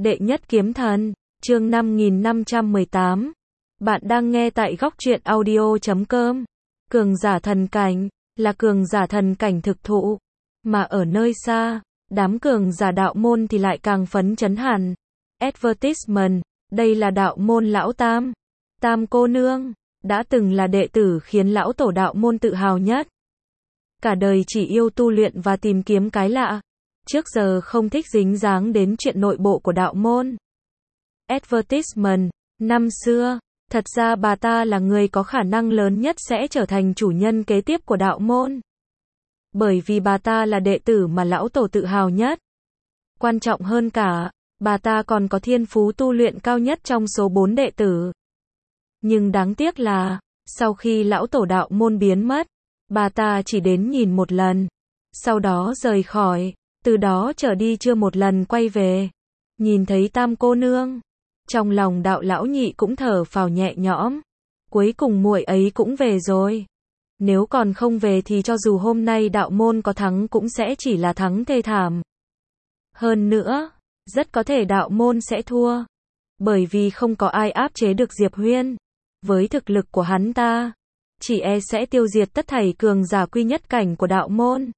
Đệ nhất kiếm thần, chương 5518. Bạn đang nghe tại góc truyện audio.com. Cường giả thần cảnh, là cường giả thần cảnh thực thụ. Mà ở nơi xa, đám cường giả đạo môn thì lại càng phấn chấn hẳn. Advertisement, đây là đạo môn lão Tam. Tam cô nương, đã từng là đệ tử khiến lão tổ đạo môn tự hào nhất. Cả đời chỉ yêu tu luyện và tìm kiếm cái lạ. Trước giờ không thích dính dáng đến chuyện nội bộ của đạo môn. Advertisement, năm xưa, thật ra bà ta là người có khả năng lớn nhất sẽ trở thành chủ nhân kế tiếp của đạo môn. Bởi vì bà ta là đệ tử mà lão tổ tự hào nhất. Quan trọng hơn cả, bà ta còn có thiên phú tu luyện cao nhất trong số 4 đệ tử. Nhưng đáng tiếc là, sau khi lão tổ đạo môn biến mất, bà ta chỉ đến nhìn một lần, sau đó rời khỏi, từ đó trở đi chưa một lần quay về. Nhìn thấy Tam cô nương, trong lòng đạo lão nhị cũng thở phào nhẹ nhõm. Cuối cùng muội ấy cũng về rồi. Nếu còn không về thì cho dù hôm nay đạo môn có thắng cũng sẽ chỉ là thắng thê thảm. Hơn nữa, rất có thể đạo môn sẽ thua. Bởi vì không có ai áp chế được Diệp Huyên. Với thực lực của hắn ta, chỉ e sẽ tiêu diệt tất thảy cường giả quy nhất cảnh của đạo môn.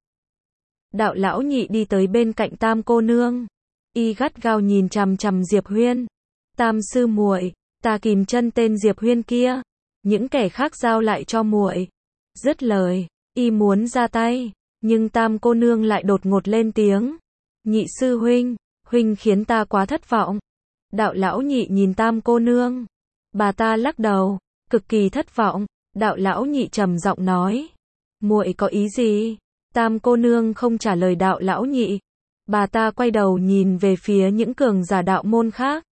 Đạo lão nhị đi tới bên cạnh Tam cô nương. Y gắt gao nhìn chằm chằm Diệp Huyên. Tam sư muội, ta kìm chân tên Diệp Huyên kia. Những kẻ khác giao lại cho muội. Dứt lời, y muốn ra tay. Nhưng Tam cô nương lại đột ngột lên tiếng. Nhị sư huynh, huynh khiến ta quá thất vọng. Đạo lão nhị nhìn Tam cô nương. Bà ta lắc đầu, cực kỳ thất vọng. Đạo lão nhị trầm giọng nói. Muội có ý gì? Tam cô nương không trả lời đạo lão nhị. Bà ta quay đầu nhìn về phía những cường giả đạo môn khác.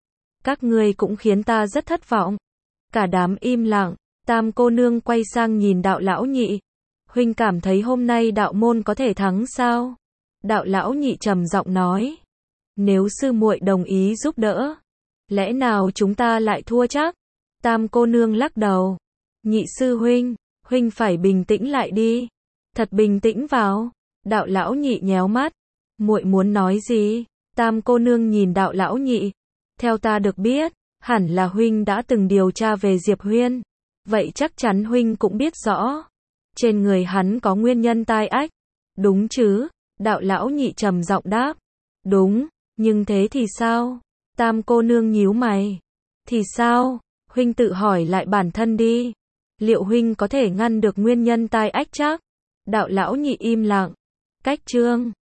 Các ngươi cũng khiến ta rất thất vọng. Cả đám im lặng. Tam cô nương quay sang nhìn đạo lão nhị. Huynh cảm thấy hôm nay đạo môn có thể thắng sao? Đạo lão nhị trầm giọng nói. Nếu sư muội đồng ý giúp đỡ, lẽ nào chúng ta lại thua chắc? Tam cô nương lắc đầu. Nhị sư huynh, huynh phải bình tĩnh lại đi. Thật bình tĩnh vào. Đạo lão nhị nhéo mắt. Muội muốn nói gì? Tam cô nương nhìn đạo lão nhị. Theo ta được biết, hẳn là huynh đã từng điều tra về Diệp Huyên. Vậy chắc chắn huynh cũng biết rõ. Trên người hắn có nguyên nhân tai ách. Đúng chứ? Đạo lão nhị trầm giọng đáp. Đúng, nhưng thế thì sao? Tam cô nương nhíu mày. Thì sao? Huynh tự hỏi lại bản thân đi. Liệu huynh có thể ngăn được nguyên nhân tai ách chắc? Đạo lão nhị im lặng. Cách chương